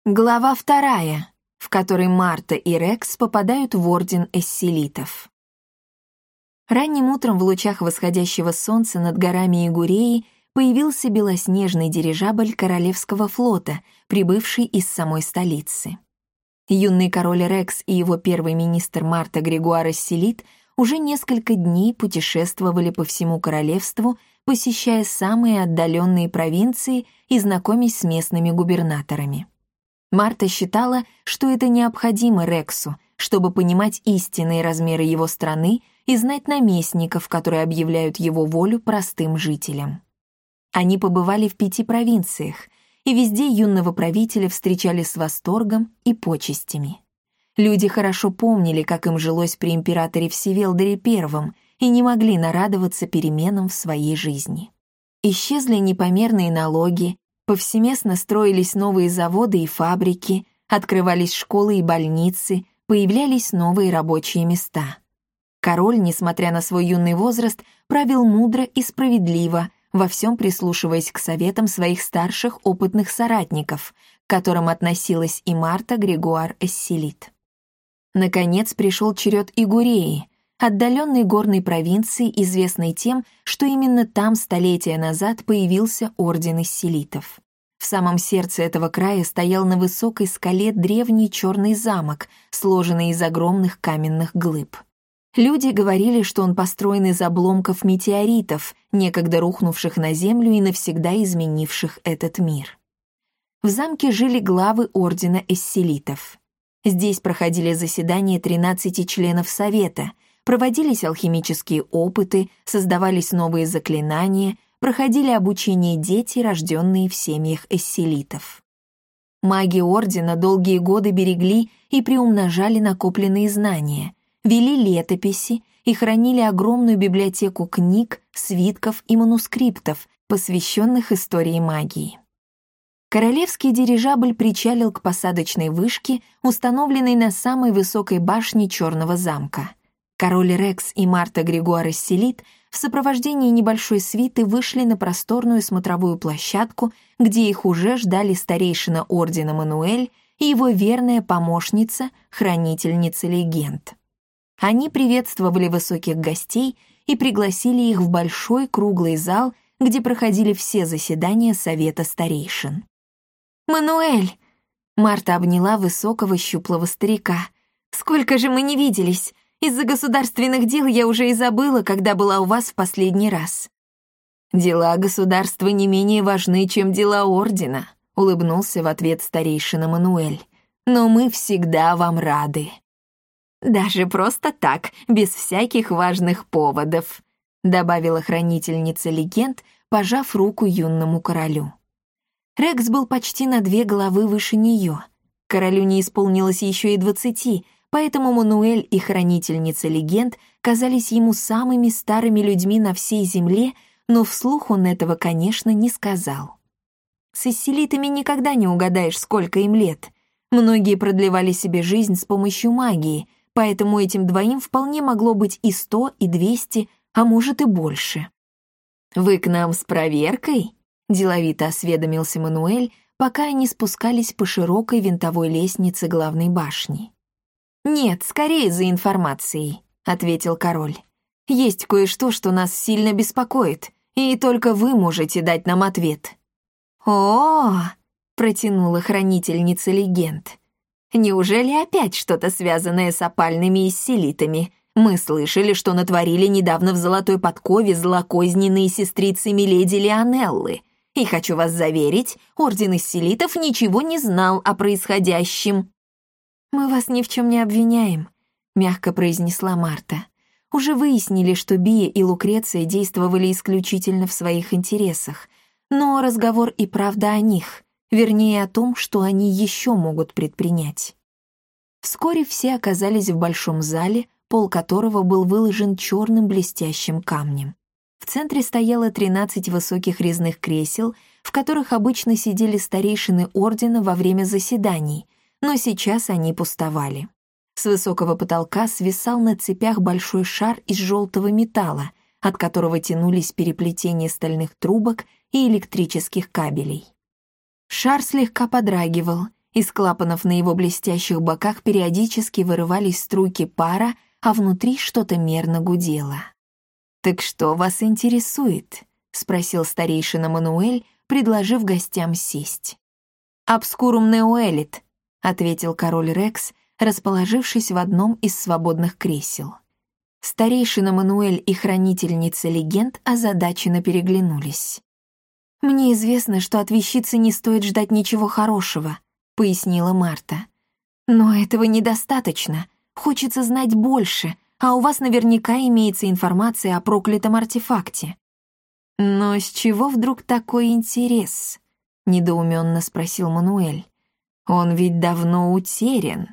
Глава 2, в которой Марта и Рекс попадают в Орден Эсселитов. Ранним утром в лучах восходящего солнца над горами Игуреи появился белоснежный дирижабль Королевского флота, прибывший из самой столицы. Юный король Рекс и его первый министр Марта Грегуар Эсселит уже несколько дней путешествовали по всему королевству, посещая самые отдаленные провинции и знакомясь с местными губернаторами. Марта считала, что это необходимо Рексу, чтобы понимать истинные размеры его страны и знать наместников, которые объявляют его волю простым жителям. Они побывали в 5 провинциях, и везде юного правителя встречали с восторгом и почестями. Люди хорошо помнили, как им жилось при императоре Всеволоде I, и не могли нарадоваться переменам в своей жизни. Исчезли непомерные налоги, повсеместно строились новые заводы и фабрики, открывались школы и больницы, появлялись новые рабочие места. Король, несмотря на свой юный возраст, правил мудро и справедливо, во всем прислушиваясь к советам своих старших опытных соратников, к которым относилась и Марта Грегуар Эсселит. Наконец пришел черед Игуреи, отдаленной горной провинции, известной тем, что именно там столетия назад появился Орден Эсселитов. В самом сердце этого края стоял на высокой скале древний черный замок, сложенный из огромных каменных глыб. Люди говорили, что он построен из обломков метеоритов, некогда рухнувших на землю и навсегда изменивших этот мир. В замке жили главы Ордена Эсселитов. Здесь проходили заседания 13 членов Совета, проводились алхимические опыты, создавались новые заклинания, проходили обучение дети, рожденные в семьях эсселитов. Маги Ордена долгие годы берегли и приумножали накопленные знания, вели летописи и хранили огромную библиотеку книг, свитков и манускриптов, посвященных истории магии. Королевский дирижабль причалил к посадочной вышке, установленной на самой высокой башне Черного замка. Король Рекс и Марта Грегуар Эсселит в сопровождении небольшой свиты вышли на просторную смотровую площадку, где их уже ждали старейшина Ордена Мануэль и его верная помощница, хранительница легенд. Они приветствовали высоких гостей и пригласили их в большой круглый зал, где проходили все заседания Совета старейшин. «Мануэль!» — Марта обняла высокого щуплого старика. «Сколько же мы не виделись! Из-за государственных дел я уже и забыла, когда была у вас в последний раз». «Дела государства не менее важны, чем дела Ордена», — улыбнулся в ответ старейшина Мануэль. «Но мы всегда вам рады». «Даже просто так, без всяких важных поводов», — добавила хранительница легенд, пожав руку юному королю. Рекс был почти на 2 головы выше нее. Королю не исполнилось еще и 20, поэтому Мануэль и хранительница легенд казались ему самыми старыми людьми на всей земле, но вслух он этого, конечно, не сказал. С эсселитами никогда не угадаешь, сколько им лет. Многие продлевали себе жизнь с помощью магии, поэтому этим двоим вполне могло быть и 100, и 200, а может и больше. «Вы к нам с проверкой?» — деловито осведомился Мануэль, пока они спускались по широкой винтовой лестнице главной башни. «Нет, скорее за информацией», — ответил король. «Есть кое-что, что нас сильно беспокоит, и только вы можете дать нам ответ». «О-о-о!» — протянула хранительница легенд. «Неужели опять что-то связанное с опальными эсселитами? Мы слышали, что натворили недавно в Золотой Подкове злокозненные сестрицы миледи Лионеллы. И хочу вас заверить, Орден Эсселитов ничего не знал о происходящем». «Мы вас ни в чем не обвиняем», — мягко произнесла Марта. «Уже выяснили, что Бия и Лукреция действовали исключительно в своих интересах, но разговор и правда о них, вернее о том, что они еще могут предпринять». Вскоре все оказались в большом зале, пол которого был выложен черным блестящим камнем. В центре стояло 13 высоких резных кресел, в которых обычно сидели старейшины Ордена во время заседаний, но сейчас они пустовали. С высокого потолка свисал на цепях большой шар из желтого металла, от которого тянулись переплетения стальных трубок и электрических кабелей. Шар слегка подрагивал, Из клапанов на его блестящих боках периодически вырывались струйки пара, а внутри что-то мерно гудело. «Так что вас интересует?» — спросил старейшина Мануэль, предложив гостям сесть. «Обскурум неоэлит», — ответил король Рекс, расположившись в одном из свободных кресел. Старейшина Мануэль и хранительница легенд озадаченно переглянулись. «Мне известно, что от вещицы не стоит ждать ничего хорошего», — пояснила Марта. «Но этого недостаточно. Хочется знать больше, а у вас наверняка имеется информация о проклятом артефакте». «Но с чего вдруг такой интерес?» — недоуменно спросил Мануэль. «Он ведь давно утерян».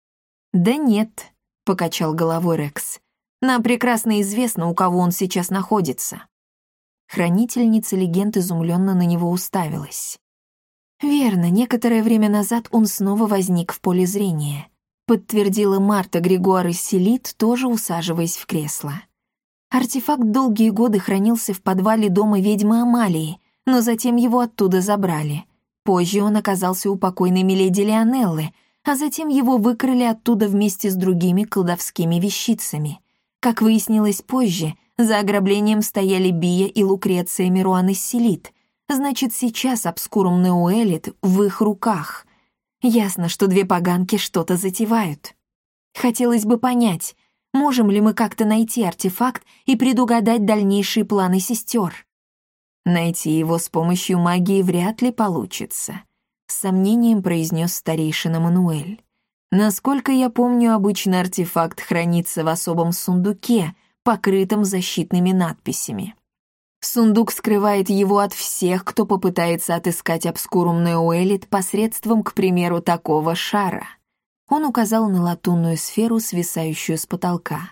«Да нет», — покачал головой Рекс. «Нам прекрасно известно, у кого он сейчас находится». Хранительница легенд изумленно на него уставилась. «Верно, некоторое время назад он снова возник в поле зрения», подтвердила Марта Григуар Селит, тоже усаживаясь в кресло. Артефакт долгие годы хранился в подвале дома ведьмы Амалии, но затем его оттуда забрали. Позже он оказался у покойной миледи Леонеллы, а затем его выкрали оттуда вместе с другими колдовскими вещицами. Как выяснилось позже, за ограблением стояли Бия и Лукреция Мируан Селит. Значит, сейчас обскурум неоэлит в их руках. Ясно, что две поганки что-то затевают. Хотелось бы понять, можем ли мы как-то найти артефакт и предугадать дальнейшие планы сестер. Найти его с помощью магии вряд ли получится, с сомнением произнес старейшина Мануэль. Насколько я помню, обычно артефакт хранится в особом сундуке, покрытом защитными надписями. Сундук скрывает его от всех, кто попытается отыскать обскурум неоэлит посредством, к примеру, такого шара. Он указал на латунную сферу, свисающую с потолка.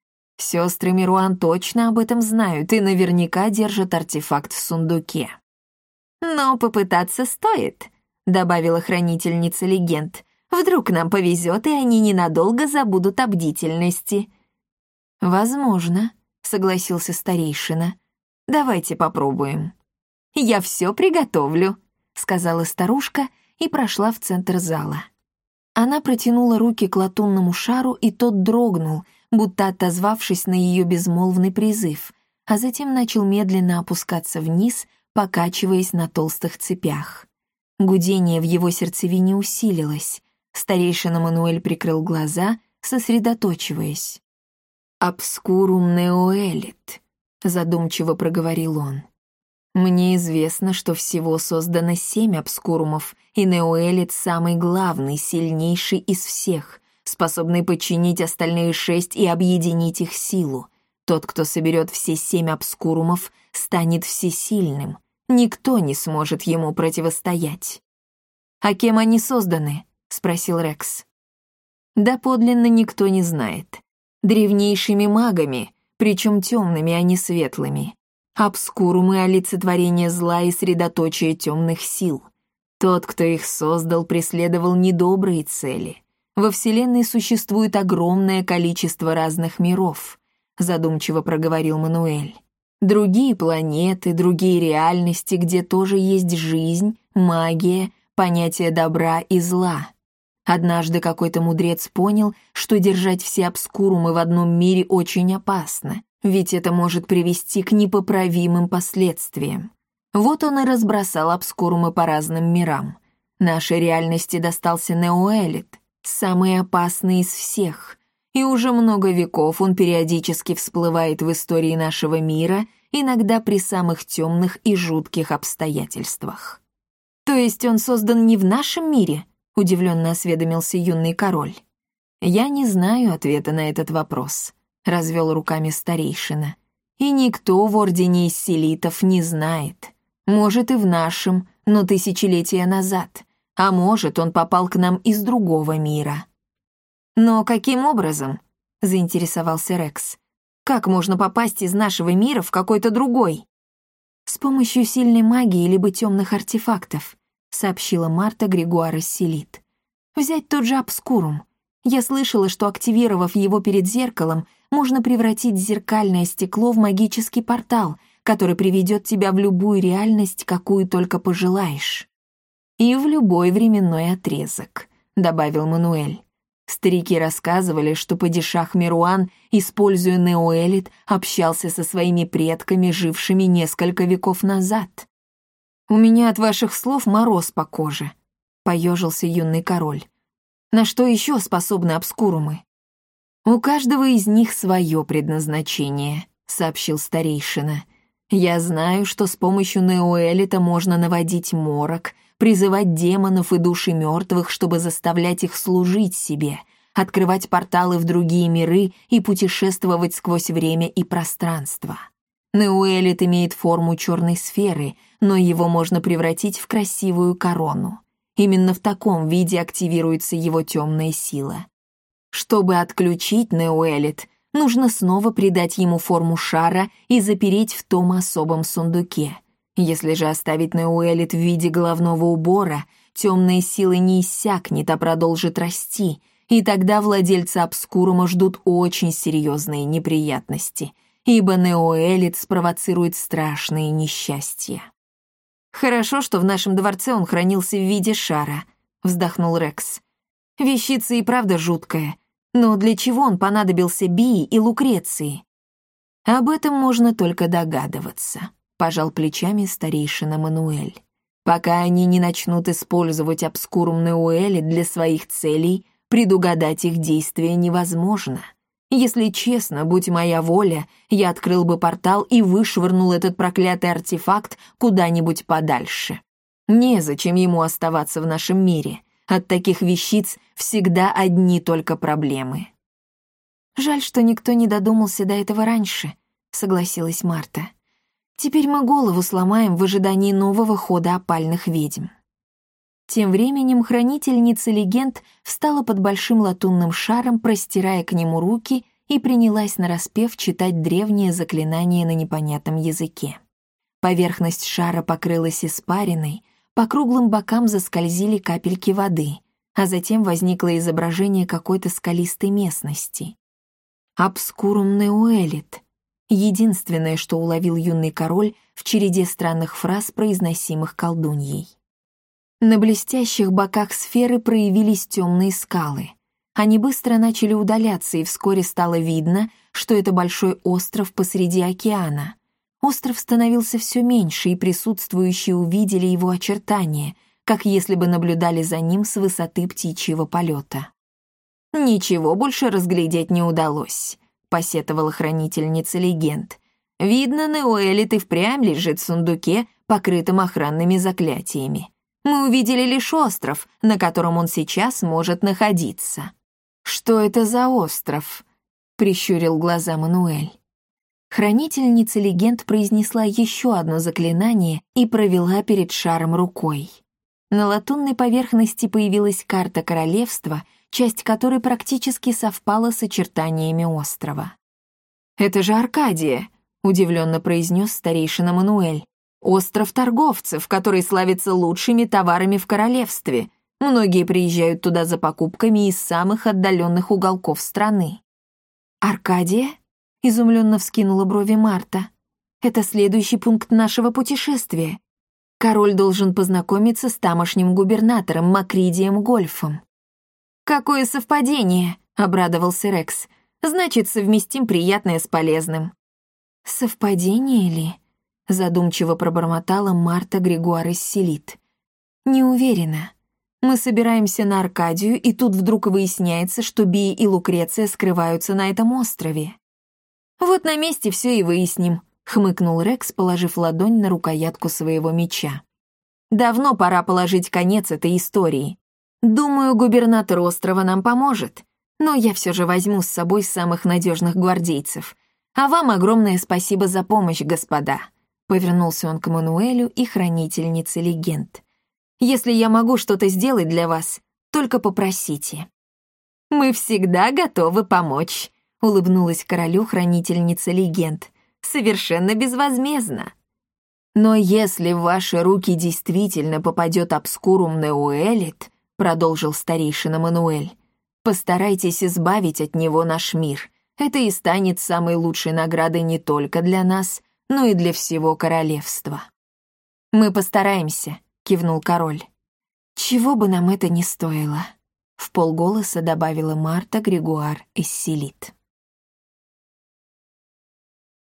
Сестры Мируан точно об этом знают и наверняка держат артефакт в сундуке. «Но попытаться стоит», — добавила хранительница легенд. «Вдруг нам повезет, и они ненадолго забудут о бдительности». «Возможно», — согласился старейшина. «Давайте попробуем». «Я все приготовлю», — сказала старушка и прошла в центр зала. Она протянула руки к латунному шару, и тот дрогнул, будто отозвавшись на ее безмолвный призыв, а затем начал медленно опускаться вниз, покачиваясь на толстых цепях. Гудение в его сердцевине усилилось. Старейшина Мануэль прикрыл глаза, сосредоточиваясь. «Обскурум неоэлит», — задумчиво проговорил он. «Мне известно, что всего создано 7 обскурумов, и неоэлит самый главный, сильнейший из всех, способный подчинить остальные 6 и объединить их силу. Тот, кто соберет все 7 обскурумов, станет всесильным. Никто не сможет ему противостоять». «А кем они созданы?» — спросил Рекс. «Доподлинно никто не знает. Древнейшими магами, причем темными, а не светлыми. Обскурумы — олицетворение зла и средоточие темных сил. Тот, кто их создал, преследовал недобрые цели. Во Вселенной существует огромное количество разных миров», — задумчиво проговорил Мануэль. «Другие планеты, другие реальности, где тоже есть жизнь, магия, понятие добра и зла. Однажды какой-то мудрец понял, что держать все обскурумы в одном мире очень опасно, ведь это может привести к непоправимым последствиям. Вот он и разбросал обскурумы по разным мирам. Нашей реальности достался неоэлит, самый опасный из всех, и уже много веков он периодически всплывает в истории нашего мира, иногда при самых темных и жутких обстоятельствах. «То есть он создан не в нашем мире?» — удивленно осведомился юный король. «Я не знаю ответа на этот вопрос», — развел руками старейшина. «И никто в Ордене Исселитов не знает. Может, и в нашем, но тысячелетия назад. А может, он попал к нам из другого мира». «Но каким образом?» — заинтересовался Рекс. «Как можно попасть из нашего мира в какой-то другой?» «С помощью сильной магии либо темных артефактов», — сообщила Марта Григуар Селит. «Взять тот же обскурум. Я слышала, что, активировав его перед зеркалом, можно превратить зеркальное стекло в магический портал, который приведет тебя в любую реальность, какую только пожелаешь». и в любой временной отрезок», — добавил Мануэль. Старики рассказывали, что падишах Меруан, используя неоэлит, общался со своими предками, жившими несколько веков назад. «У меня от ваших слов мороз по коже», — поежился юный король. «На что еще способны обскурумы?» «У каждого из них свое предназначение», — сообщил старейшина. «Я знаю, что с помощью неоэлита можно наводить морок, призывать демонов и души мертвых, чтобы заставлять их служить себе, открывать порталы в другие миры и путешествовать сквозь время и пространство. Неоэлит имеет форму черной сферы, но его можно превратить в красивую корону. Именно в таком виде активируется его темная сила. Чтобы отключить неоэлит, нужно снова придать ему форму шара и запереть в том особом сундуке. Если же оставить неоэлит в виде головного убора, темная сила не иссякнет, а продолжит расти, и тогда владельцы обскурума ждут очень серьезные неприятности, ибо неоэлит спровоцирует страшные несчастья. «Хорошо, что в нашем дворце он хранился в виде шара», — вздохнул Рекс. «Вещица и правда жуткая, но для чего он понадобился Бии и Лукреции?» «Об этом можно только догадываться», — пожал плечами старейшина Мануэль. «Пока они не начнут использовать обскурум неоэлит для своих целей, предугадать их действия невозможно. Если честно, будь моя воля, я открыл бы портал и вышвырнул этот проклятый артефакт куда-нибудь подальше. Незачем ему оставаться в нашем мире. От таких вещиц всегда одни только проблемы». «Жаль, что никто не додумался до этого раньше», — согласилась Марта. «Теперь мы голову сломаем в ожидании нового хода опальных ведьм». Тем временем хранительница легенд встала под большим латунным шаром, простирая к нему руки, и принялась нараспев читать древнее заклинание на непонятном языке. Поверхность шара покрылась испариной, по круглым бокам заскользили капельки воды, а затем возникло изображение какой-то скалистой местности. «Обскурум неоэлит» — единственное, что уловил юный король в череде странных фраз, произносимых колдуньей. На блестящих боках сферы проявились темные скалы. Они быстро начали удаляться, и вскоре стало видно, что это большой остров посреди океана. Остров становился все меньше, и присутствующие увидели его очертания, как если бы наблюдали за ним с высоты птичьего полета. «Ничего больше разглядеть не удалось», — посетовала хранительница легенд. «Видно, неоэлит и впрямь лежит в сундуке, покрытом охранными заклятиями. Мы увидели лишь остров, на котором он сейчас может находиться». «Что это за остров?» — прищурил глаза Мануэль. Хранительница легенд произнесла еще одно заклинание и провела перед шаром рукой. На латунной поверхности появилась карта королевства, часть которой практически совпала с очертаниями острова. «Это же Аркадия», — удивленно произнес старейшина Мануэль. «Остров торговцев, который славится лучшими товарами в королевстве. Многие приезжают туда за покупками из самых отдаленных уголков страны». «Аркадия?» — изумленно вскинула брови Марта. «Это следующий пункт нашего путешествия. Король должен познакомиться с тамошним губернатором Макридием Гольфом». «Какое совпадение!» — обрадовался Рекс. «Значит, совместим приятное с полезным». «Совпадение ли?» — задумчиво пробормотала Марта Григуар Исселит. «Не уверена. Мы собираемся на Аркадию, и тут вдруг выясняется, что Бия и Лукреция скрываются на этом острове». «Вот на месте все и выясним», — хмыкнул Рекс, положив ладонь на рукоятку своего меча. «Давно пора положить конец этой истории. Думаю, губернатор острова нам поможет, но я все же возьму с собой самых надежных гвардейцев. А вам огромное спасибо за помощь, господа», — повернулся он к Мануэлю и хранительнице легенд. «Если я могу что-то сделать для вас, только попросите». «Мы всегда готовы помочь», — улыбнулась королю хранительница легенд. «Совершенно безвозмездно». «Но если в ваши руки действительно попадет обскурум неоэлит», — продолжил старейшина Мануэль, «постарайтесь избавить от него наш мир. Это и станет самой лучшей наградой не только для нас, но и для всего королевства». «Мы постараемся», — кивнул король. «Чего бы нам это ни стоило», — вполголоса добавила Марта Григуар Эсселит.